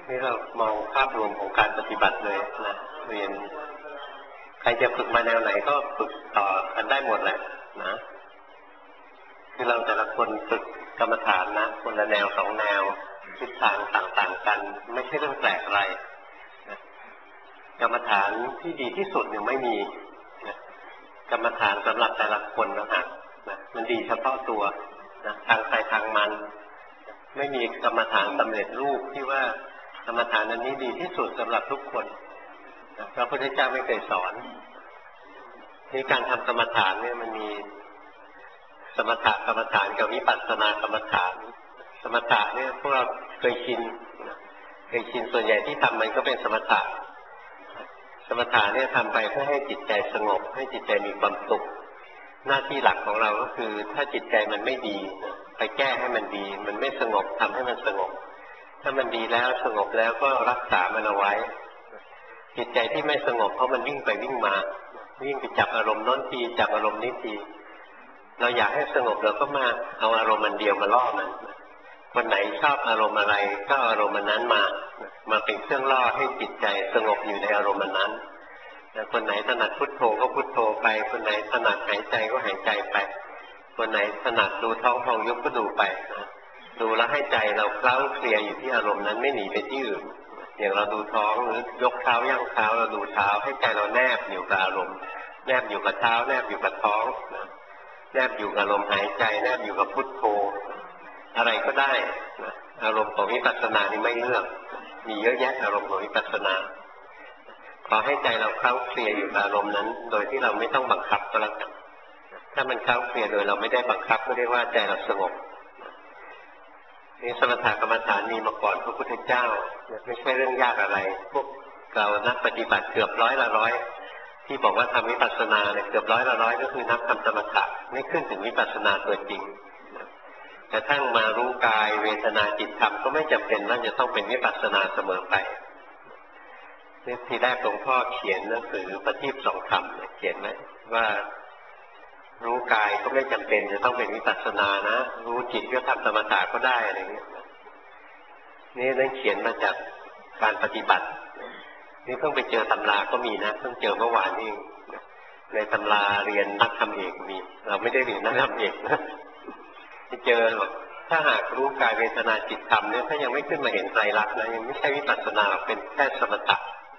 นี่เรามองภาพรวมของการปฏิบัติเลยนะเรียนใครจะฝึกมาแนวไหนก็ฝึกต่อกันได้หมดแหละนะคือเราแต่ละคนฝึกกรรมฐานนะคนละแนวสองแนวทิศทางต่างๆกันไม่ใช่เรื่องแปลกอะไรนะกรรมฐานที่ดีที่สุดยังไม่มีนะกรรมฐานสำหรับแต่ละคนนะมันดีเฉพาะตัวนะทางใครทางมันไม่มีกรรมฐานสำเร็จรูปที่ว่ากรรมฐานอันนี้ดีที่สุดสำหรับทุกคนนะพระพุทธเจ้าไม่เคยสอนนี่การทำกรรมฐานเนี่ยมันมีสมถะกรรมฐานกับวิปัสสนากรรมฐานสมถะเนี่ยพวกเราเคยชินส่วนใหญ่ที่ทำมันก็เป็นสมถะสมถะเนี่ยทำไปเพื่อให้จิตใจสงบให้จิตใจมีความสุขหน้าที่หลักของเราก็คือถ้าจิตใจมันไม่ดีไปแก้ให้มันดีมันไม่สงบทำให้มันสงบถ้ามันดีแล้วสงบแล้วก็รักษามันเอาไว้จิตใจที่ไม่สงบเพราะมันวิ่งไปวิ่งมาวิ่งไปจับอารมณ์โน้นทีจับอารมณ์นี้ทีเราอยากให้สงบเราก็มาเอาอารมณ์มันเดียวมาล่อมันคนไหนชอบอารมณ์อะไรก็อารมณ์นั้นมาเป็นเครื่องล่อให้จิตใจสงบอยู่ในอารมณ์นั้นคนไหนถนัดพุทโธก็พุทโธไปคนไหนถนัดหายใจก็หายใจไปคนไหนถนัดดูท้องพองยุบก็ดูไปดูแล้วให้ใจเราเคล้าเคลียอยู่ที่อารมณ์นั้นไม่หนีไปที่อื่นอย่างเราดูท้องหรือยกเท้าย่างเท้าเราดูเท้าให้ใจเราแนบอยู่กับอารมณ์แนบอยู่กับเท้าแนบอยู่กับท้องแนบอยู่กับลมหายใจแนบอยู่กับพุทโธอะไรก็ได้อารมณ์ของวิปัสสนานี่ไม่เลือกมีเยอะแยะอารมณ์ของวิปัสสนาขอให้ใจเราเคล้าเคลียอยู่กับอารมณ์นั้นโดยที่เราไม่ต้องบังคับก็แล้วกันถ้ามันเคล้าเคลียโดยเราไม่ได้บังคับก็เรียกว่าใจเราสงบนี่สมถกรรมฐานมีมาก่อนพระพุทธเจ้าไม่ใช่เรื่องยากอะไรพวกเรานักปฏิบัติเกือบร้อยที่บอกว่าทำวิปัสสนาเนี่ยเกือบร้อยก็คือนักทำสมถะไม่ขึ้นถึงวิปัสสนาตัวจริงกระทั่งมารู้กายเวทนาจิตธรรมก็ไม่จำเป็นว่าจะต้องเป็นวิปัสสนาเสมอไปทีแรกหลวงพ่อเขียนหนังสือประทีปสองธรรมเขียนไว้ว่ารู้กายก็ไม่จำเป็นจะต้องเป็นวิปัสสนานะรู้จิตก็ทำสมถะก็ได้อะไรเงี้ยนี่นั่นเขียนมาจากการปฏิบัตินี่เพิ่งไปเจอตำราก็มีนะเพิ่งเจอเมื่อวานนี่ในตำราเรียนนักธรรมเอกมีเราไม่ได้เรียนนักธรรมเอกนะไปเจอหรอกถ้าหากรู้กายเวทนาจิตธรรมเนี่ยถ้ายังไม่ขึ้นมาเห็นไตรลักษณ์นะยังไม่ใช่วิปัสสนาเป็นแค่สมถะ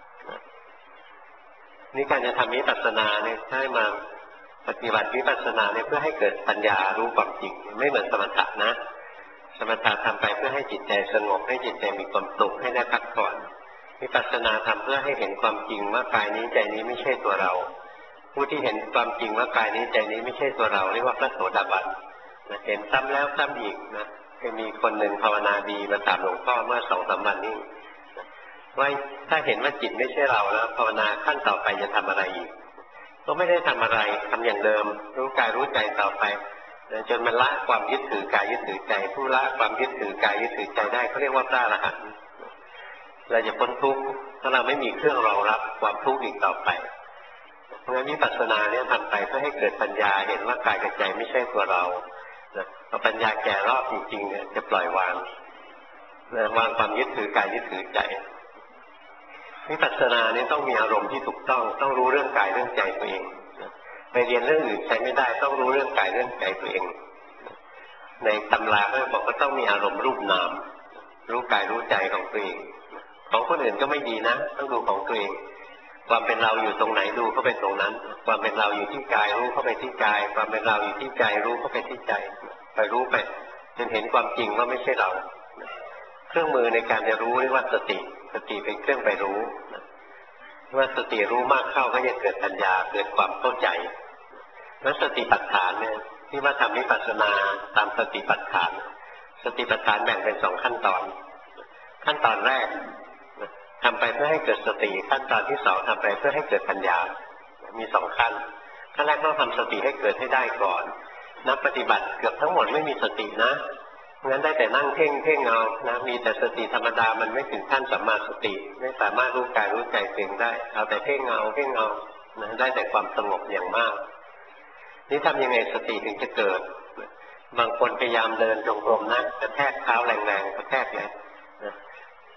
นี่การจะทำวิปัสสนาเนี่ยให้มาปฏิบัติวิปัสสนาเนี่ยเพื่อให้เกิดปัญญารู้ความจริงไม่เหมือนสมถะนะสมถะทำไปเพื่อให้จิตใจสงบให้จิตใจมีความสุขให้ได้พักผ่อนวิปัสสนาทำเพื่อให้เห็นความจริงว่ากายนี้ใจนี้ไม่ใช่ตัวเราผู้ที่เห็นความจริงว่ากายนี้ใจนี้ไม่ใช่ตัวเราเรียกว่าพระโสดาบันเห็นซ้ำแล้วซ้ำอีกนะเคยมีคนหนึ่งภาวนาดีมาถามหลวงพ่อเมื่อ2-3 วันนี้ว่าถ้าเห็นว่าจิตไม่ใช่เราแล้วภาวนาขั้นต่อไปจะทำอะไรอีกก็ไม่ได้ทำอะไรทำอย่างเดิมรู้กายรู้ใจต่อไปจนมันละความยึดถือกายยึดถือใจผู้ละความยึดถือกายยึดถือใจได้เขาเรียกว่าพระอรหันต์เราจะพ้นทุกข์ถ้าเราไม่มีเครื่องรองรับความทุกข์อีกต่อไปเพราะงั้นวิปัสสนาเนี่ยทำไปเพื่อให้เกิดปัญญาเห็นว่ากายกับใจไม่ใช่ตัวเราพอปัญญาแก่รอบจริงๆเนี่ยจะปล่อยวางความยึดถือกายยึดถือใจวิปัสสนาเนี่ยต้องมีอารมณ์ที่ถูกต้องรู้เรื่องกายเรื่องใจตัวเองไปเรียนเรื่องอื่นใช้ไม่ได้ต้องรู้เรื่องกายเรื่องใจตัวเองในตำราก็บอกว่าต้องมีอารมณ์รูปนามรู้กายรู้ใจของตัวเองของคนอื่นก็ไม่ดีนะต้องดูของตัวเองความเป็นเราอยู่ตรงไหนดูเข้าไปตรงนั้นความเป็นเราอยู่ที่กายรู้เข้าไปที่กายความเป็นเราอยู่ที่ใจรู้เข้าไปที่ใจไปรู้ไปจนเห็นความจริงว่าไม่ใช่เราเครื่องมือในการจะรู้เรียกว่าสติเป็นเครื่องไปรู้เมื่อสติรู้มากเข้าก็จะเกิดปัญญาเกิดความเข้าใจแล้วสติปัฏฐานเนี่ยที่ว่าทำวิปัสสนาตามสติปัฏฐานแบ่งเป็น2 ขั้นตอนขั้นตอนแรกทำไปเพื่อให้เกิดสติขั้นตอนที่2ทำไปเพื่อให้เกิดปัญญามี2 ขั้นขั้นแรกต้องทำสติให้เกิดให้ได้ก่อนนักปฏิบัติเกือบทั้งหมดไม่มีสตินะงั้นได้แต่นั่งเพ่งเอานะมีแต่สติธรรมดามันไม่ถึงขั้นสัมมาสติไม่สามารถรู้กายรู้ใจเองได้เอาแต่เพ่งเอานะได้แต่ความสงบอย่างมากนี่ทำยังไงสติถึงจะเกิดบางคนพยายามเดินจงกรมนะกระแทกเท้าแรงๆกระแทกเลยนะ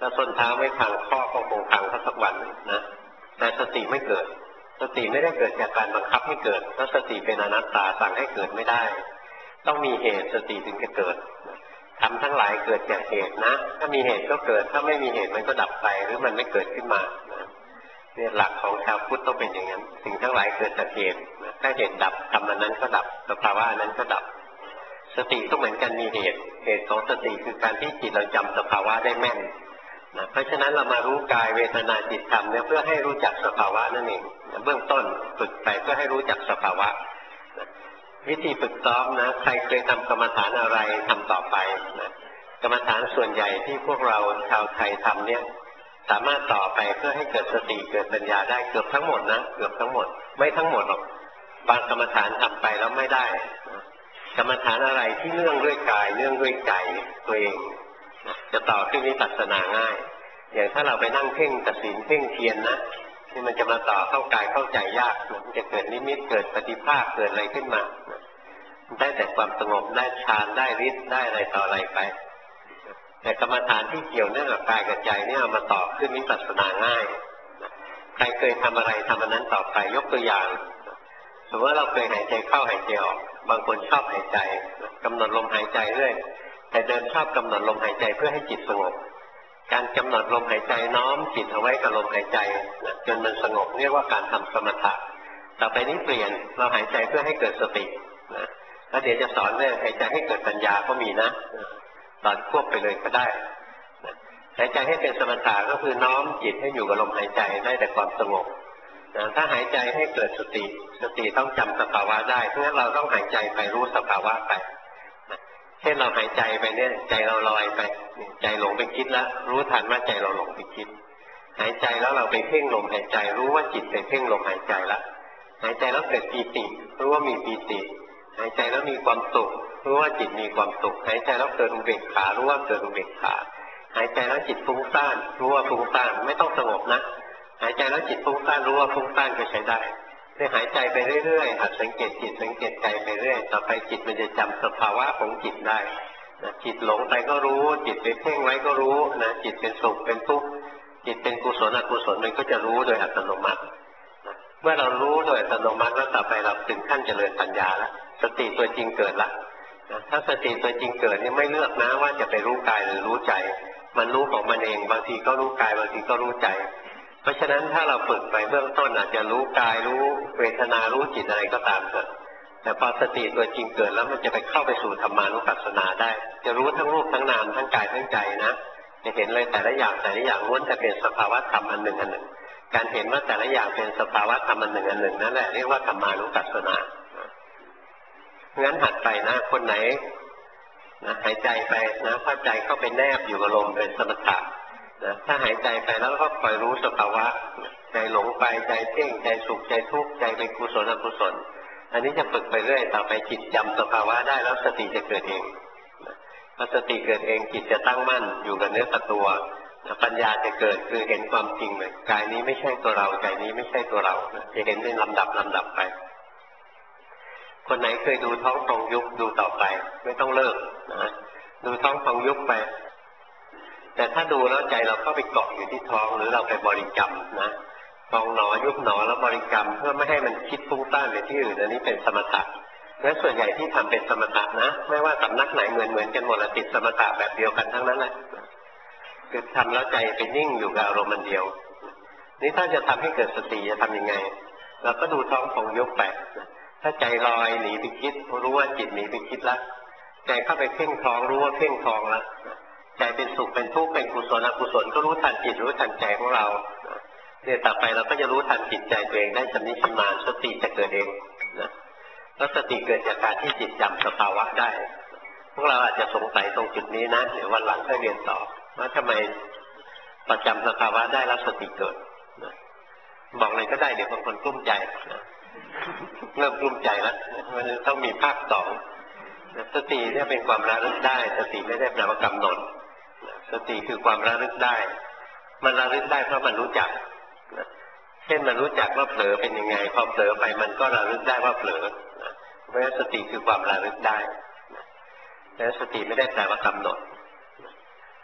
ถ้าส้นเท้าไม่พังข้อก็คงพังสักวันนะแต่สติไม่เกิดสติไม่ได้เกิดจากการบังคับให้เกิดเพราะสติเป็นอนัตตาสั่งให้เกิดไม่ได้ต้องมีเหตุสติถึงจะเกิดทำทั้งหลายเกิดจากเหตุนะถ้ามีเหตุก็เกิดถ้าไม่มีเหตุมันก็ดับไปหรือมันไม่เกิดขึ้นมาเนี่ยหลักของชาวพุทธต้องเป็นอย่างนั้นสิ่งทั้งหลายเกิดจากเหตุถ้าเหตุดับธรรมนั้นก็ดับสภาวะนั้นก็ดับสติก็เหมือนกันมีเหตุของสติคือการที่จิตเราจำสภาวะได้แม่นนะเพราะฉะนั้นเรามารู้กายเวทนาจิตธรรมเนี่ยเพื่อให้รู้จักสภาวะนั่นเองเบื้องต้นฝึกไปเพื่อให้รู้จักสภาวะวิธีฝึกซ้อมนะใครเคยทำกรรมฐานอะไรทำต่อไปนะกรรมฐานส่วนใหญ่ที่พวกเราชาวไทยทำเนี่ยสามารถต่อไปเพื่อให้เกิดสติเกิดปัญญาได้เกือบทั้งหมดนะเกือบทั้งหมดไม่ทั้งหมดหรอกบางกรรมฐานทำไปแล้วไม่ได้กรรมฐานอะไรที่เนื่องด้วยกายเนื่องด้วยใจตัวเองจะต่อขึ้นวิปัสสนาง่ายอย่างถ้าเราไปนั่งเพ่งตัดสินเพ่งเทียนนะที่มันจะมาต่อเข้ากายเข้าใจยากมันจะเกิดนิมิตเกิดปฏิภาคเกิดอะไรขึ้นมาได้แต่ความสงบได้ฌานได้ฤทธิ์ได้อะไรต่ออะไรไปแต่กรรมฐานที่เกี่ยวเนื่องกับกายกับใจเนี่ยเอามาต่อขึ้นวิปัสสนาง่ายใครเคยทำอะไรทำอันนั้นต่อไปยกตัวอย่างสมมติว่าเราเคยหายใจเข้าหายใจออกบางคนชอบหายใจกำหนดลมหายใจเรื่อยแต่เดินชอบกำหนดลมหายใจเพื่อให้จิตสงบการกำหนดลมหายใจน้อมจิตเอาไว้กับลมหายใจจนมันสงบเรียกว่าการทำสมถะต่อไปนี้เปลี่ยนเราหายใจเพื่อให้เกิดสตินะแล้วเดี๋ยวจะสอนเรื่องหายใจให้เกิดปัญญาก็มีนะสอนควบไปเลยก็ได้หายใจให้เป็นสมถะก็คือน้อมจิตให้อยู่กับลมหายใจได้แต่ความสงบถ้าหายใจให้เกิดสติต้องจำสภาวะได้เพราะฉะนั้นเราต้องหายใจไปรู้สภาวะไปเช่นเราหายใจไปเนี่ยใจเราลอยไปใจหลงไปคิดแล้วรู้ทันว่าใจเราหลงไปคิดหายใจแล้วเราไปเพ่งลมหายใจรู้ว่าจิตไปเพ่งลมหายใจละหายใจแล้วเกิดปีติรู้ว่ามีปีติหายใจแล้วมีความสุขรู้ว่าจิตมีความสุขหายใจแล้วเกิดอุเบกขารู้ว่าเกิดอุเบกขาหายใจแล้วจิตฟุ้งซ่านรู้ว่าฟุ้งซ่านไม่ต้องสงบนะหายใจแล้วจิตฟุ้งซ่านรู้ว่าฟุ้งซ่านก็ใช้ได้ให้หายใจไปเรื่อยๆหัดสังเกตจิตสังเกตใจไปเรื่อยต่อไปจิตมันจะจำสภาวะของจิตได้นะจิตหลงไปก็รู้จิตไปเพ่งไว้ก็รู้นะจิตเป็นสุขเป็นทุกข์จิตเป็นกุศลอกุศลมันก็จะรู้โดยอัตโนมัตินะเมื่อเรารู้โดยอัตโนมัติแล้วต่อไปเราถึงขั้นเจริญปัญญาแล้วสติตัวจริงเกิดละนะถ้าสติตัวจริงเกิดนี่ไม่เลือกนะว่าจะไปรู้กายหรือรู้ใจมันรู้ของมันเองบางทีก็รู้กายบางทีก็รู้ใจเพราะฉะนั้นถ้าเราฝึกไปเบื้องต้นอาจจะรู้กายรู้เวทนารู้จิตอะไรก็ตามเถอะแต่พอสติตัวจริงเกิดแล้วมันจะไปเข้าไปสู่ธรรมานุปัสสนาได้จะรู้ทั้งรูปทั้งนามทั้งกายทั้งใจนะจะเห็นเลยแต่ละอย่างล้วนแต่เป็นสภาวะธรรมอันหนึ่งการเห็นว่าแต่ละอย่างเป็นสภาวะธรรมอันหนึ่งนั่นแหละเรียกว่าธรรมานุปัสสนางั้นหัดไปนะคนไหนนะหายใจไปนะพอใจเข้าไปแนบอยู่กับลมเป็นสมถะนะถ้าหายใจไปแล้วก็คอยรู้สภาวะใจหลงไปใจเพ่งใจสุขใจทุกข์ใจเป็นกุศลอกุศลอันนี้จะฝึกไปเรื่อยต่อไปจิตจำสภาวะได้แล้วสติจะเกิดเองพอสติเกิดเองจิตจะตั้งมั่นอยู่กับเนื้อกับตัวปัญญาจะเกิดคือเห็นความจริงเลยกายนี้ไม่ใช่ตัวเราใจนี้ไม่ใช่ตัวเราจะเห็นเป็นลำดับไปคนไหนเคยดูท้องพองยุบดูต่อไปไม่ต้องเลิกนะดูท้องพองยุบไปแต่ถ้าดูแล้วใจเราเข้าไปเกาะอยู่ที่ท้องหรือเราไปบริกรรมนะท้องหนอยุบหนอแล้วบริกรรมเพื่อไม่ให้มันคิดฟุ้งซ่านไปที่อื่นอันนี้เป็นสมถะและส่วนใหญ่ที่ทำเป็นสมถะนะไม่ว่าสำนักไหนเหมือนกันหมดละติดสมถะแบบเดียวกันทั้งนั้นแหละคือทำแล้วใจไปนิ่งอยู่กับอารมณ์เดียวนี่ถ้าจะทำให้เกิดสติจะทำยังไงเราก็ดูท้องพองยุบไปถ้าใจลอยหนีไปคิดรู้ว่าจิตหนีไปคิดแล้วใจเข้าไปเพ่งท้องรู้ว่าเพ่งท้องแล้วใจเป็นสุขเป็นทุกข์เป็นกุศลอกุศลก็รู้ทันจิตรู้ทันใจของเราเนี่ยต่อไปเราก็จะรู้ทันจิตใจตัวเองได้ชำนิชำนาญสติจะเกิดเองนะแล้วสติเกิดจากการที่จิตจำสภาวะได้พวกเราอาจจะสงสัยตรงจุดนี้นะเดี๋ยววันหลังค่อยเรียนต่อว่าทำไมประจำสภาวะได้แล้วสติเกิดนะบอกเลยก็ได้เดี๋ยวบางคนกลุ้มใจนะเริ่มกลุ้มใจแล้วมันต้องมีภาคสองสติเนี่ยเป็นความระลึกได้สติไม่ได้แปลว่ากำหนดสติคือความระลึกได้มันระลึกได้เพราะมันรู้จักเช่นมันรู้จักว่าเผลอเป็นยังไงพอเผลอไปมันก็ระลึกได้ว่าเผลอเพราะฉะนั้นสติคือความระลึกได้แต่สติไม่ได้แปลว่ากำหนด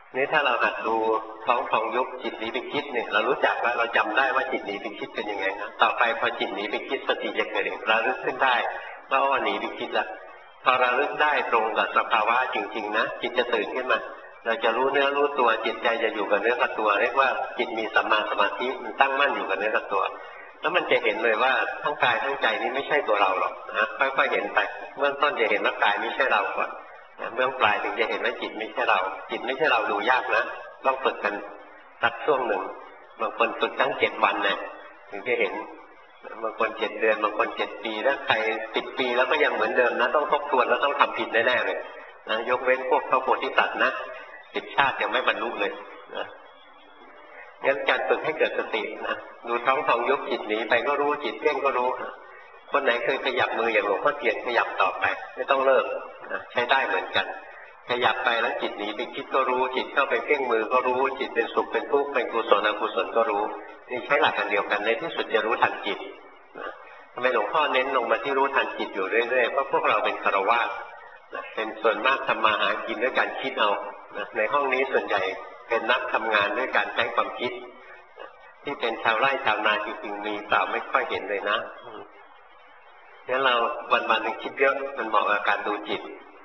นี่ถ้าเราหัดดูท้องพองยุบจิตหนีไปคิดเนี่ยเรารู้จักว่าเราจำได้ว่าจิตหนีไปคิดเป็นยังไงนะต่อไปพอจิตหนีไปคิดสติจะเกิดเองระลึกขึ้นได้ว่าหนีไปคิดละพอระลึกได้ตรงกับสภาวะจริงๆนะจิตจะตื่นขึ้นมาเราจะรู้เนื้อรู้ตัวจิตใจจะอยู่กับเนื้อกับตัวเรียกว่าจิตมีสัมมาสมาธิมันตั้งมั่นอยู่กับเนื้อกับตัวแล้วมันจะเห็นเลยว่าทั้งกายทั้งใจนี้ไม่ใช่ตัวเราหรอกนะค่อยๆเห็นไปเบื้องต้นจะเห็นว่ากายไม่ใช่เราก่อนเบื้องปลายถึงจะเห็นว่าจิตไม่ใช่เราจิตไม่ใช่เราดูยากนะต้องฝึกกันสักช่วงหนึ่งบางคนฝึกทั้ง7 วันเนี่ยถึงจะเห็นบางคน7 เดือนบางคน7 ปีถ้าใคร10 ปีแล้วก็ยังเหมือนเดิมนะต้องทบทวนแล้วต้องทำผิดแน่ๆเลยนะยกเว้นพวกพระโพธิสัตว์นะ10 ชาติยังไม่บรรลุเลยนะงั้นการฝึกให้เกิดสตินะดูท้องพองยุบจิตหนีไปก็รู้จิตเพ่งก็รู้คนไหนเคยขยับมืออย่างหลวงพ่อเทียนขยับต่อไปไม่ต้องเลิกนะใช้ได้เหมือนกันขยับไปแล้วจิตหนีไปคิดก็รู้จิตเข้าไปเพ่งมือก็รู้จิตเป็นสุขเป็นทุกข์เป็นกุศลอกุศลก็รู้นี่ใช้หลักกันเดียวกันในที่สุดจะรู้ทันจิตนะทำไมหลวงพ่อเน้นลงมาที่รู้ทันจิตอยู่เรื่อยๆเพราะพวกเราเป็นฆราวาสนะเป็นส่วนมากทำมาหากินด้วยการคิดเอานะในห้องนี้ส่วนใหญ่เป็นนักทำงานด้วยการใช้ความคิดที่เป็นชาวไร่ชาวนาจริงๆมีเปล่าไม่ค่อยเห็นเลยนะงั้นเราวันๆนึงคิดเยอะมันเหมาะกับการดูจิต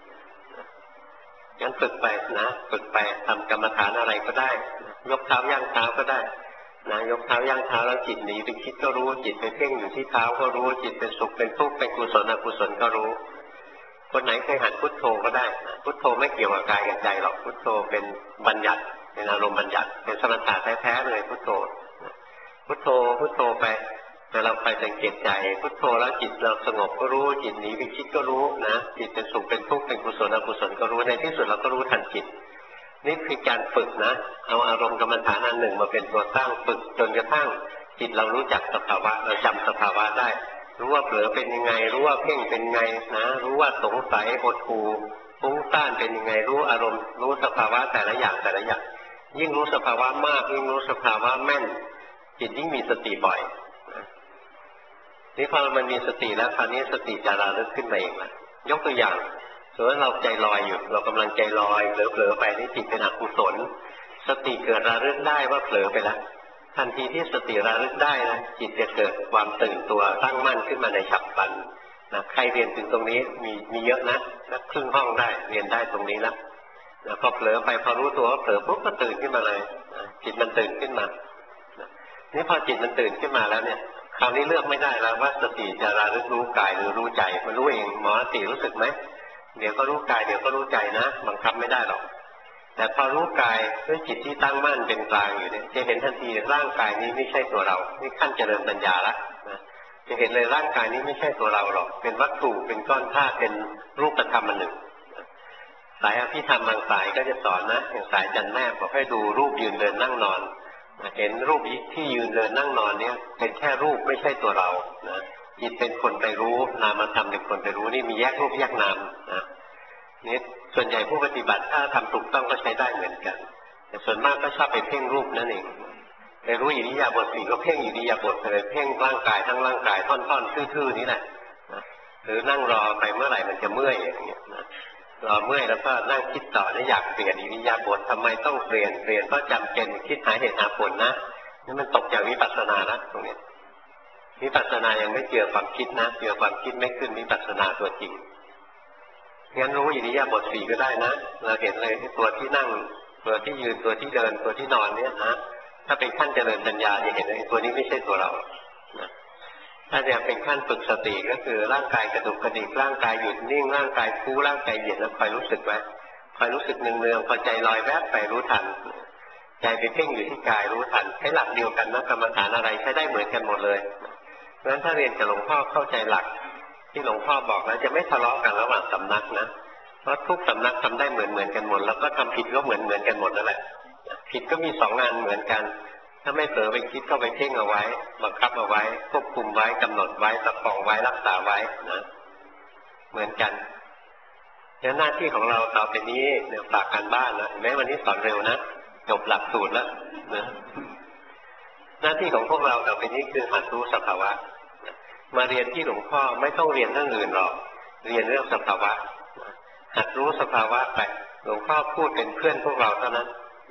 งั้นฝึกไปนะฝึกไปทำกรรมฐานอะไรก็ได้ยกเท้าย่างเท้าก็ได้นะยกเท้าย่างเท้าแล้วจิตหนีไปคิดก็รู้จิตไปเพ่งอยู่ที่เท้าก็รู้จิตเป็นสุขเป็นทุกข์เป็นกุศลอกุศลก็รู้คนไหนเคยหัดพุทโธก็ได้พุทโธไม่เกี่ยวกับกายกับใจหรอกพุทโธเป็นบัญญัติเป็นอารมณ์บัญญัติเป็นสมถะแท้ๆเลยพุทโธพุทโธพุทโธไปแต่เราไปสังเกตใจพุทโธแล้วจิตเราสงบก็รู้จิตหนีไปคิดก็รู้นะจิตเป็นสุขเป็นทุกข์เป็นกุศลอกุศลก็รู้ในที่สุดเราก็รู้ทันจิตนี่คือการฝึกนะเอาอารมณ์กรรมฐานอันหนึ่งมาเป็นตัวตั้งฝึกจนกระทั่งจิตเรารู้จักสภาวะเราจำสภาวะได้รู้ว่าเผลอเป็นยังไงรู้ว่าเพ่งเป็นยังไงนะรู้ว่าสงสัยหดหู่ฟุ้งซ่านเป็นยังไงรู้อารมณ์รู้สภาวะแต่ละอย่างแต่ละอย่างยิ่งรู้สภาวะมากยิ่งรู้สภาวะแม่นจิตยิ่งมีสติบ่อยนี่พอมันมีสติแล้วคราวนี้สติจะระลึกขึ้นมาเองละยกตัวอย่างสมมติเราใจลอยอยู่เรากำลังใจลอยเผลอๆไปนี่จิตเป็นอกุศลสติเกิดระลึกได้ว่าเผลอไปแล้วทันทีที่สติระลึกได้นะจิตจะเกิดความตื่นตัวตั้งมั่นขึ้นมาในฉับพลันนะใครเรียนถึงตรงนี้มีเยอะนะสักครึ่งห้องได้เรียนได้ตรงนี้แล้วพอเผลอไปพอรู้ตัวว่าเผลอปุ๊บก็ตื่นขึ้นมาเลยจิตมันตื่นขึ้นมานี่พอจิตมันตื่นขึ้นมาแล้วเนี่ยคราวนี้เลือกไม่ได้แล้วว่าสติจะระลึกรู้กายหรือรู้ใจมันรู้เองหมอสติรู้สึกไหมเดี๋ยวก็รู้กายเดี๋ยวก็รู้ใจนะบังคับไม่ได้หรอกแต่พอรู้กายด้วยจิตที่ตั้งมั่นเป็นกลางอยู่เนี่ยจะเห็นทันทีร่างกายนี้ไม่ใช่ตัวเรานี่ขั้นเจริญปัญญาละนะจะเห็นเลยร่างกายนี้ไม่ใช่ตัวเราหรอกเป็นวัตถุเป็นก้อนธาตุเป็นรูปธรรมอันหนึ่งสายอภิธรรมบางสายก็จะสอนนะอย่างสายจันแนบบอกให้ดูรูปยืนเดินนั่งนอนเห็นรูปที่ยืนเดินนั่งนอนเนี่ยเป็นแค่รูปไม่ใช่ตัวเรานะจิตเป็นคนไปรู้นามธรรมเป็นคนไปรู้นี่มีแยกรูปแยกนามนะนี่ส่วนใหญ่ผู้ปฏิบัติถ้าทำถูกต้องก็ใช้ได้เหมือนกันแต่ส่วนมากก็ชอบไปเพ่งรูปนั่นเองไปรู้อิริยาบถ4ก็เพ่งอิริยาบถเลยเพ่งร่างกายทั้งร่างกายท่อนๆทื่อๆนี่แหละหรือนั่งรอไปเมื่อไหร่มันจะเมื่อยอย่างเงี้ยนะรอเมื่อยแล้วก็นั่งคิดต่ออยากเปลี่ยนอิริยาบถทำไมต้องเปลี่ยนเพราะจำเป็นคิดหาเหตุหาผลนะนี่มันตกจากวิปัสสนาแล้วตรงนี้วิปัสสนายังไม่เจอความคิดนะเจอความคิดไม่ขึ้นวิปัสสนาตัวจริงงั้นรู้อิริยาบถ4ก็ได้นะเราเห็นเลยที่ตัวที่นั่งตัวที่ยืนตัวที่เดินตัวที่นอนเนี่ยนะถ้าเป็นขั้นเจริญปัญญาจะเห็นเลยตัวนี้ไม่ใช่ตัวเรานะถ้าจะเป็นขั้นฝึกสติก็คือร่างกายกระดุกกระดิกร่างกายหยุดนิ่งร่างกายฟูร่างกายเหยียดแล้วคอยรู้สึกไว้คอยรู้สึกเนืองๆพอใจลอยแวบไปรู้ทันใจไปเพ่งอยู่ที่กายรู้ทันใช้หลักเดียวกันนะกรรมฐานอะไรใช้ได้เหมือนกันหมดเลยเพราะฉะนั้นถ้าเรียนกับหลวงพ่อเข้าใจหลักที่หลวงพ่อบอกแล้วจะไม่ทะเลาะกันระหว่างสำนักนะเพราะทุกสำนักทำได้เหมือนกันหมดแล้วก็ทำผิดก็เหมือนกันหมดนั่นแหละผิดก็มี2 งานเหมือนกันถ้าไม่เผลอไปคิดเข้าไปเพ่งเอาไว้บังคับเอาไว้ควบคุมไว้กำหนดไว้ประคองไว้รักษาไว้นะเหมือนกันแล้วหน้าที่ของเราต่อไปนี้เนี่ยฝากการบ้านนะแม้วันนี้สอนเร็วนะจบหลักสูตรแล้วนะหน้าที่ของพวกเราต่อไปนี้คือหัดรู้สภาวะมาเรียนที่หลวงพ่อไม่ต้องเรียนเรื่องอื่นหรอกเรียนเรื่องสภาวะหัดรู้สภาวะไปหลวงพ่อพูดเป็นเพื่อนพวกเราเท่านั้น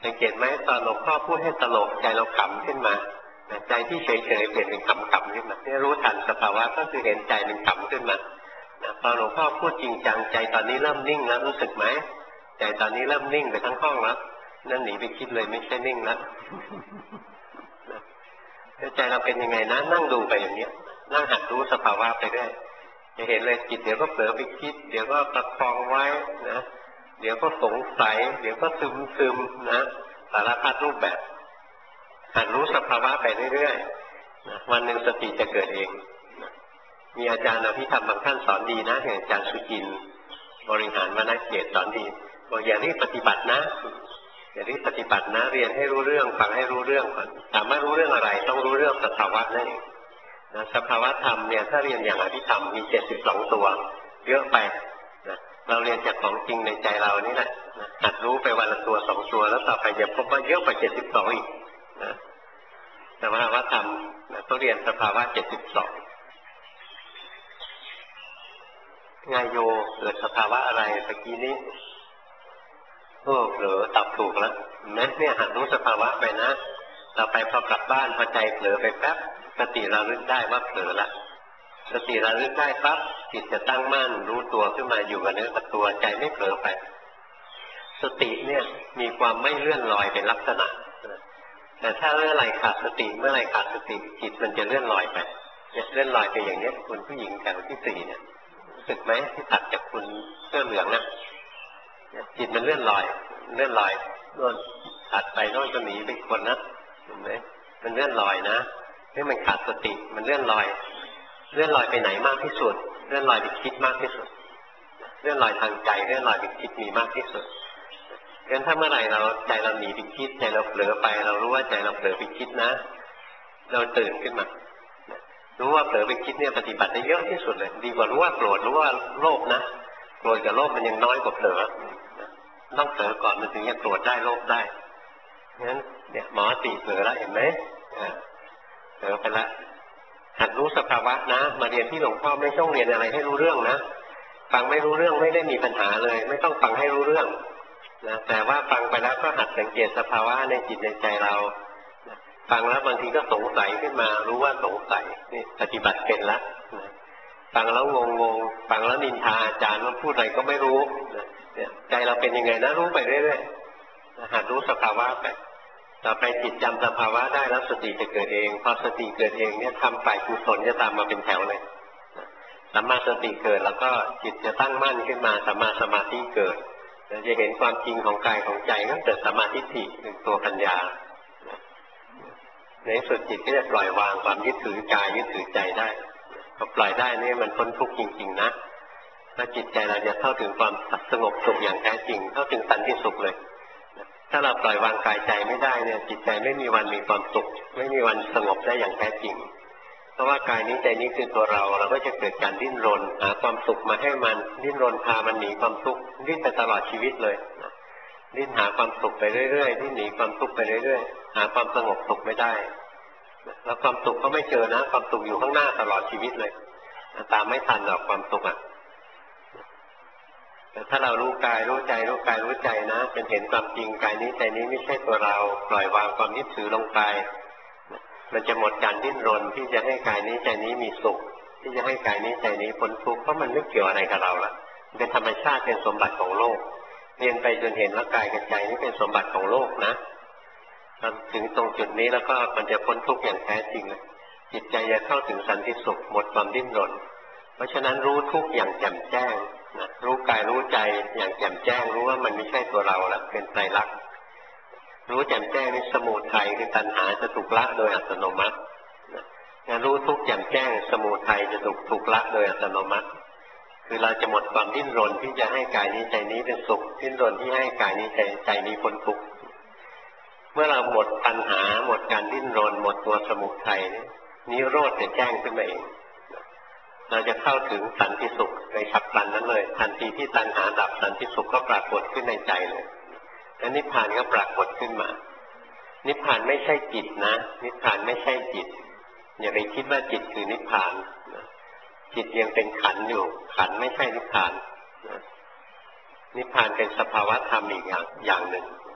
สังเกตไหมตอนหลวงพ่อพูดให้ตลกใจเราขำขึ้นมาใจที่เฉยๆเปลี่ยนเป็นขำๆขึ้นมาเนี่ยรู้ทันสภาวะก็คือเห็นใจเป็นขำขึ้นมาพอหลวงพ่อพูดจริงจังใจตอนนี้เริ่มนิ่งแล้วรู้สึกไหมใจตอนนี้เริ่มนิ่งไปทั้งห้องแล้วนั่นหนีไปคิดเลยไม่ใช่นิ่งแล้วใจเราเป็นยังไงนะนั่งดูไปอย่างนี้นั่งหัดรู้สภาวะไปเรื่อยจะเห็นเลยจิตเดี๋ยวก็เผลอไปคิดเดี๋ยวก็ประคองไว้นะเดี๋ยวก็สงสัยเดี๋ยวก็ซึมนะสารพัดรูปแบบหัดรู้สภาวะไปเรื่อยๆวันหนึ่งสติจะเกิดเองมีอาจารย์อภิธรรมบางท่านสอนดีนะอย่างอาจารย์สุจินต์บริหารวรรณเขตสอนดีบอกอย่ารีบปฏิบัตินะอย่ารีบปฏิบัตินะเรียนให้รู้เรื่องฟังให้รู้เรื่องก่อนถามว่ารู้เรื่องอะไรต้องรู้เรื่องสภาวะนั่นเองนะสภาวะธรรมเนี่ยถ้าเรียนอย่างอภิธรรมมี72ตัวเยอะไปนะเราเรียนจากของจริงในใจเรานี่แหละหัดรู้ไปวันละตัว2ตัวแล้วต่อไปจะพบว่าเยอะกว่า72อีกนะสภาวะธรรมต้องเรียนสภาวะ72งายโยเกิดสภาวะอะไรเมื่อกี้นี้เผลอตอบถูกแล้วนั่นเนี่ยหัดรู้สภาวะไปนะต่อไปพอกลับบ้านพอใจเผลอไปแป๊บสติระลึกได้ว่าเผลอละสติระลึกได้ปั๊บจิตจะตั้งมั่นรู้ตัวขึ้นมาอยู่กับเนื้อกับตัวใจไม่เผลอไปสติเนี่ยมีความไม่เลื่อนลอยเป็นลักษณะแต่ถ้าเมื่อไรขาดสติเมื่อไรขาดสติจิตมันจะเลื่อนลอยไปเนี่ยเลื่อนลอยไปอย่างนี้คุณผู้หญิงแถวที่4เนี่ยรู้สึกไหมที่ตัดจากคุณเสื้อเหลืองนะจิตมันเลื่อนลอยโน่นตัดไปโน่นจะหนีไปคนนะเห็นไหมมันเลื่อนลอยนะนี่มันขาดสติมันเลื่อนลอยไปไหนมากที่สุดเลื่อนลอยไปคิดมากที่สุดเลื่อนลอยทางใจเลื่อนลอยไปคิดมีมากที่สุดงั้นถ้าเมื่อไหร่เราใจเราหนีไปคิดใจเราเผลอไปเรารู้ว่าใจเราเผลอไปคิดนะเราตื่นขึ้นมารู้ว่าเผลอไปคิดเนี่ยปฏิบัติได้เยอะที่สุดเลยดีกว่ารู้ว่าโกรธรู้ว่าโลภนะโกรธกับโลภมันยังน้อยกว่าเผลอต้องเผลอก่อนมันถึงจะโกรธได้โลภได้งั้นเนี่ยหมอตีเผลอแล้วเห็นไหมเผลอไปละหัดรู้สภาวะนะมาเรียนที่หลวงพ่อไม่ต้องเรียนอะไรให้รู้เรื่องนะฟังไม่รู้เรื่องไม่ได้มีปัญหาเลยไม่ต้องฟังให้รู้เรื่องนะแต่ว่าฟังไปแล้วก็หัดสังเกตสภาวะในจิตในใจเราฟังแล้วบางทีก็สงสัยขึ้นมารู้ว่าสงสัยนี่ปฏิบัติเป็นละฟังแล้วงงฟังแล้วนินทาอาจารย์ว่าพูดอะไรก็ไม่รู้เนี่ยใจเราเป็นยังไงนะรู้ไปเรื่อยๆหัดรู้สภาวะไปต่อไปจิตจำสภาวะได้แล้วสติจะเกิดเองพอสติเกิดเองเนี่ยทำฝ่ายกุศลจะตามมาเป็นแถวเลยสัมมาสติเกิดแล้วก็จิตจะตั้งมั่นขึ้นมาสัมมาสมาธิเกิดจะเห็นความจริงของกายของใจก็เกิดสัมมาทิฏฐิเป็นตัวปัญญาในสุดจิตก็จะปล่อยวางความยึดถือกายยึดถือใจได้พอปล่อยได้นี่มันพ้นทุกข์จริงๆนะถ้าจิตใจเราจะเข้าถึงความสงบสุขอย่างแท้จริงเข้าถึงสันติสุขเลยถ้าเราปล่อยวางกายใจไม่ได้เนี่ยจิตใจไม่มีวันมีความสุขไม่มีวันสงบได้อย่างแท้จริงเพราะว่ากายนี้ใจนี้คือตัวเราก็จะเกิดการดิ้นรนหาความสุขมาให้มันดิ้นรนพามันหนีความทุกข์ดิ้นไปตลอดชีวิตเลยดิ้นหาความสุขไปเรื่อยๆดิ้นหนีความทุกข์ไปเรื่อยๆหาความสงบสุขไม่ได้แล้วความสุขก็ไม่เจอนะความสุขอยู่ข้างหน้าตลอดชีวิตเลยตามไม่ทันหรอกความสุขแต่ถ้าเรารู้กายรู้ใจรู้กายรู้ใจนะจนเห็นความจริงกายนี้ใจนี้ไม่ใช่ตัวเราปล่อยวางความยึดถือลงไปมันจะหมดการดิ้นรนที่จะให้กายนี้ใจนี้มีสุขที่จะให้กายนี้ใจนี้พ้นทุกข์เพราะมันไม่เกี่ยวอะไรกับเราล่ะเป็นธรรมชาติเป็นสมบัติของโลกเรียนไปจนเห็นว่ากายกับใจนี้เป็นสมบัติของโลกนะถึงตรงจุดนี้แล้วก็มันจะพ้นทุกข์อย่างแท้จริงจิตใจจะเข้าถึงสันติสุขหมดความดิ้นรนเพราะฉะนั้นรู้ทุกข์อย่างแจ่มแจ้งรู้กายรู้ใจอย่างแจ่มแจ้งรู้ว่ามันไม่ใช่ตัวเราละเป็นไตรลักษณ์รู้แจ่มแจ้งในสมุทัยคือตัณหาจะถูกละโดยอัตโนมัติรู้ทุกข์แจ่มแจ้งสมุทัยจะถูกละโดยอัตโนมัติคือเราจะหมดความดิ้นรนที่จะให้กายนี้ใจนี้เป็นสุขดิ้นรนที่ให้กายนี้ใจนี้พ้นทุกข์เมื่อเราหมดปัญหาหมดการดิ้นรนหมดตัวสมุทัยนิโรธจะแจ้งขึ้นมาเองเราจะเข้าถึงสันติสุขในฉับพลันนั้นเลยทันทีที่ตัณหาดับสันติสุขก็ปรากฏขึ้นในใจเลยและนิพพานก็ปรากฏขึ้นมานิพพานไม่ใช่จิตนะนิพพานไม่ใช่จิตอย่าไปคิดว่าจิตคือนิพพานจิตยังเป็นขันธ์อยู่ขันธ์ไม่ใช่นิพพานนิพพานเป็นสภาวะธรรมอีกอย่างหนึ่ง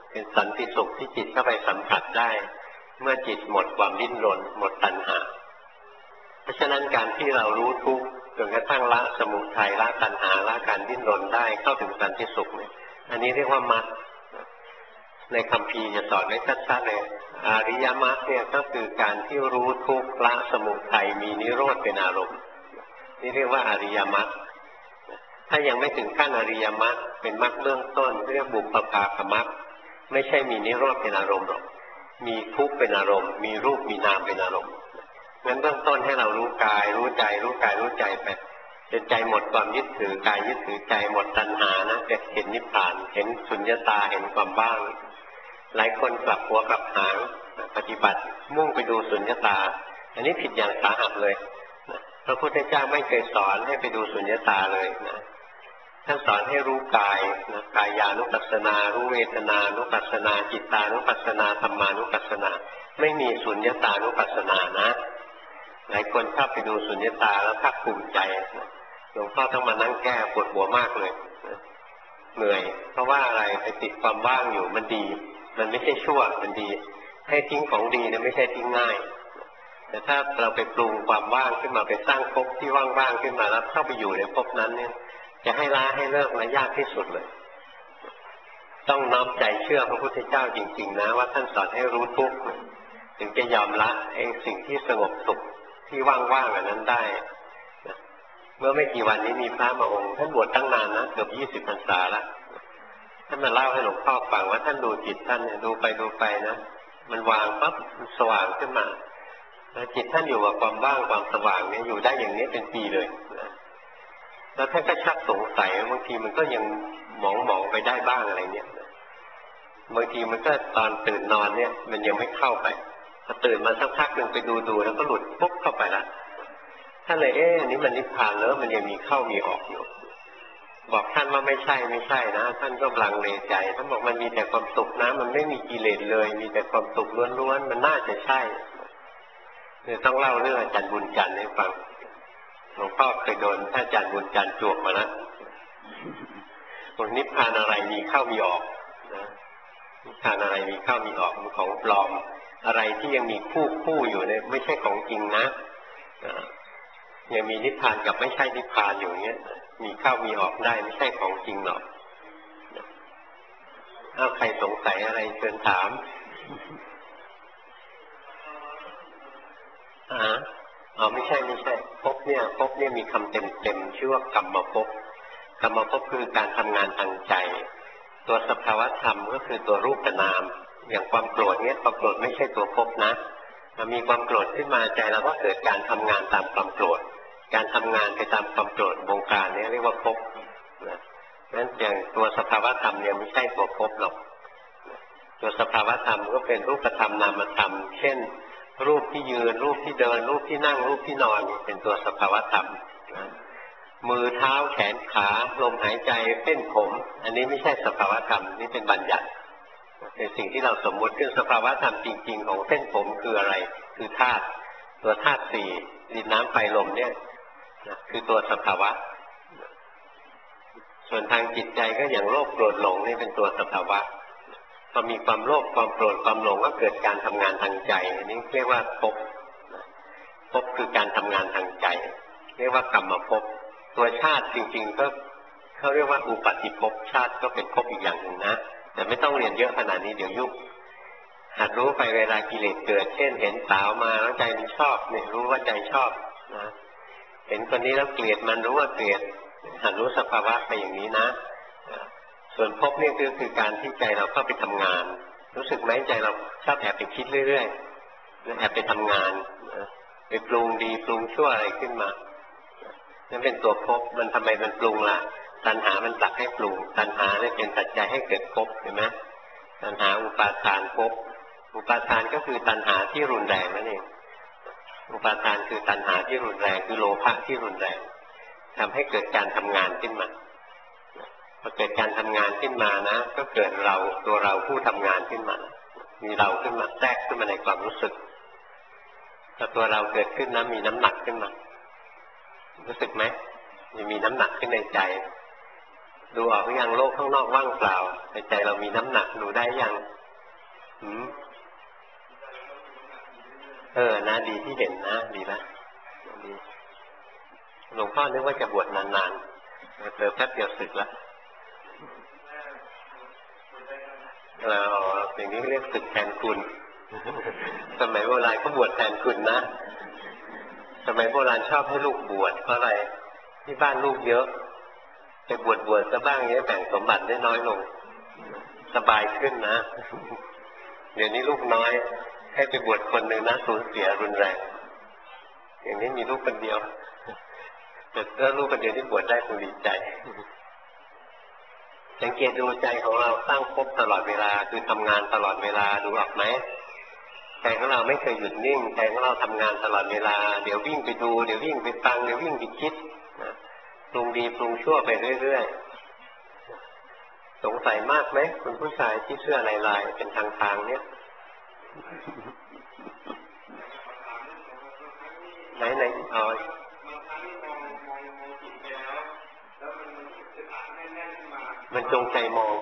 เป็นสันติสุขที่จิตเข้าไปสัมผัสได้เมื่อจิตหมดความดิ้นรนหมดตัณหาเพราะฉะนั้นการที่เรารู้ทุกข์จนกระทั่งละสมุทัยละตัณหาละการดิ้นรนได้เข้าถึงสันติสุขเนี่ยอันนี้เรียกว่ามรรคในคัมภีร์จะสอนไว้ชัดๆเลยอริยมรรคเนี่ยก็คือการที่รู้ทุกข์ละสมุทัยมีนิโรธเป็นอารมณ์นี่เรียกว่าอริยมรรคถ้ายังไม่ถึงขั้นอริยมรรคเป็นมรรคเบื้องต้นเรียกบุพภากมรรคไม่ใช่มีนิโรธเป็นอารมณ์หรอกมีทุกข์เป็นอารมณ์มีรูปมีนามเป็นอารมณ์งั้นเบื้องต้นให้เรารู้กายรู้ใจรู้กายรู้ใจไปจนใจหมดความยึดถือกายยึดถือใจหมดตัณหานะจะเห็นนิพพานเห็นสุญญตาเห็นความว่างหลายคนกลับหัวกลับหางปฏิบัติมุ่งไปดูสุญญตาอันนี้ผิดอย่างสาหัสเลยพระพุทธเจ้าไม่เคยสอนให้ไปดูสุญญตาเลยนะท่านสอนให้รู้กายนะกายานุปัสสนารู้เวทนานุปัสสนาจิตานุปัสสนาธรรมานุปัสสนาไม่มีสุญญตานุปัสสนานะหลายคนชอบไปดูสุญญตาแล้วภาคภูมิใจหลวงพ่อต้องมานั่งแก้ปวดหัวมากเลยเหนื่อยเพราะว่าอะไรไปติดความว่างอยู่มันดีมันไม่ใช่ชั่วมันดีให้ทิ้งของดีเนี่ยไม่ใช่ทิ้งง่ายแต่ถ้าเราไปปรุงความว่างขึ้นมาไปสร้างภพที่ว่างๆขึ้นมาแล้วเข้าไปอยู่ในภพนั้นเนี่ยจะให้ละให้เลิกละยากที่สุดเลยต้องน้อมใจเชื่อพระพุทธเจ้าจริงๆนะว่าท่านสอนให้รู้ทุกข์ถึงจะยอมละเองสิ่งที่สงบสุขที่ว่างๆอันนั้นได้เมื่อไม่กี่วันนี้มีพระมาองค์ท่านบวชตั้งนานนะเกือบ20 พรรษาแล้วท่านมาเล่าให้หลวงพ่อฟังว่าท่านดูจิตท่านเนี่ยดูไปนะมันวางปั๊บมันสว่างขึ้นมาแล้วจิตท่านอยู่กับความว่างความสว่างเนี่ยอยู่ได้อย่างนี้เป็นปีเลยแล้วท่านก็ชักสงสัยบางทีมันก็ยังหมองไปได้บ้างอะไรเนี่ยบางทีมันก็ตอนตื่นนอนเนี่ยมันยังไม่เข้าไปพอตื่นมาสักพักหนึ่งไปดูแล้วก็หลุดปุ๊บเข้าไปละท่านเลยนี่มันนิพพานแล้วมันยังมีเข้ามีออกอยู่บอกท่านว่าไม่ใช่นะท่านก็ลังเลใจท่านบอกมันมีแต่ความสุขนะมันไม่มีกิเลสเลยมีแต่ความสุขล้วนๆมันน่าจะใช่เนี่ยต้องเล่าเรื่องอาจารย์บุญจันทร์ให้ฟังหลวงพ่อเคยโดนท่านอาจารย์บุญจันทร์จวกมาแล้วบอกนิพพานอะไรมีเข้ามีออกนะนิพพานอะไรมีเข้ามีออกมันของปลอมอะไรที่ยังมีคู่อยู่เนี่ยไม่ใช่ของจริงนะยังมีนิพพานกับไม่ใช่นิพพานอยู่เงี้ยมีเข้ามีออกได้ไม่ใช่ของจริงหรอกถ้าใครสงสัยอะไรเชิญถามไม่ใช่ภพเนี่ยมีคำเต็มชื่อว่ากรรมภพกรรมภพคือการทำงานทางใจตัวสภาวธรรมก็คือตัวรูปนามอย่างความโกรธเนี่ยความโกรธไม่ใช่ตัวภพนะมีความโกรธขึ้นมาใจเราก็เกิดการทำงานตามความโกรธการทำงานไปตามความโกรธบงการนี่เรียกว่าภพนะนั้นอย่างตัวสภาวธรรมเนี่ยไม่ใช่ตัวภพหรอกตัวสภาวธรรมก็เป็นรูปธรรมนามธรรมเช่นรูปที่ยืนรูปที่เดินรูปที่นั่งรูปที่นอนเป็นตัวสภาวธรรมมือเท้าแขนขาลมหายใจเส้นผมอันนี้ไม่ใช่สภาวธรรมนี่เป็นบัญญัติเป็นสิ่งที่เราสมมติขึ้นสภาวธรรมจริงๆของเส้นผมคืออะไรคือธาตุตัวธาตุสี่ดินน้ำไฟลมเนี่ยคือตัวสภาวะส่วนทางจิตใจก็อย่างโลภโกรธหลงนี่เป็นตัวสภาวะพอมีความโลภความโกรธความหลงก็เกิดการทำงานทางใจอันนี้เรียกว่าภพคือการทำงานทางใจเรียกว่ากรรมภพตัวชาติจริงๆก็เขาเรียกว่าอุปัฏฐิภพชาติก็เป็นภพอีกอย่างหนึ่งนะแต่ไม่ต้องเรียนเยอะขนาดนี้เดี๋ยวยุ่งหัดรู้ไปเวลากิเลสเกิดเช่นเห็นสาวมาแล้วใจมันชอบเนี่ยรู้ว่าใจชอบนะเห็นคนนี้แล้วเกลียดมันรู้ว่าเกลียดหัดรู้สภาวะไปอย่างนี้นะส่วนภพนี่คือการที่ใจเราเข้าไปทำงานรู้สึกไหมใจเราชอบแอบไปคิดเรื่อยๆแอบไปทำงานไปปรุงดีปรุงชั่วอะไรขึ้นมานั่นเป็นตัวภพมันทำไมมันปรุงล่ะตัณหามันผลักให้ปรุงตัณหาเนี่ยเป็นปัจจัยให้เกิดภพเห็นไหมตัณหาอุปาทานภพอุปาทานก็คือตัณหาที่รุนแรงนั่นเองอุปาทานคือตัณหาที่รุนแรงคือโลภะที่รุนแรงทำให้เกิดการทำงานขึ้นมาพอเกิดการทำงานขึ้นมานะก็เกิดตัวเราผู้ทำงานขึ้นมามีเราขึ้นมาแทรกขึ้นมาในความรู้สึกถ้าตัวเราเกิดขึ้นนะมีน้ำหนักขึ้นมารู้สึกไหมมีน้ำหนักขึ้นในใจดูออกหรือยังโลกข้างนอกว่างเปล่าแต่ใจเรามีน้ำหนักดูได้ยังนะดีที่เห็นนะดีนะดีหลวงพ่อนึกว่าจะบวชนานๆเจอแป๊บเดียวสึกแล้วอย่างนี้เรียกสึกแทนคุณสมัยโบราณก็บวชแทนคุณนะสมัยโบราณชอบให้ลูกบวชเพราะอะไรที่บ้านลูกเยอะไปบวชซะบ้างเนี้ยแบ่งสมบัติได้น้อยลงสบายขึ้นนะเดี๋ยวนี้ลูกน้อยให้ไปบวชคนหนึ่งนะสูญเสียรุนแรงอย่างนี้มีลูกคนเดียวแต่ถ้าลูกคนเดียวที่บวชได้คงดีใจสังเกตดูใจของเราสร้างภพตลอดเวลาคือทำงานตลอดเวลาดูออกไหมใจของเราไม่เคยหยุดนิ่งใจของเราทำงานตลอดเวลาเดี๋ยววิ่งไปดูเดี๋ยววิ่งไปฟังเดี๋ยววิ่งไปคิดนะปรุงดีปรุงชั่วไปเรื่อยๆสงสัยมากไหมคุณผู้ชายที่เสื้อลายๆเป็นทางๆเนี่ยไหนเอามันจงใจมอง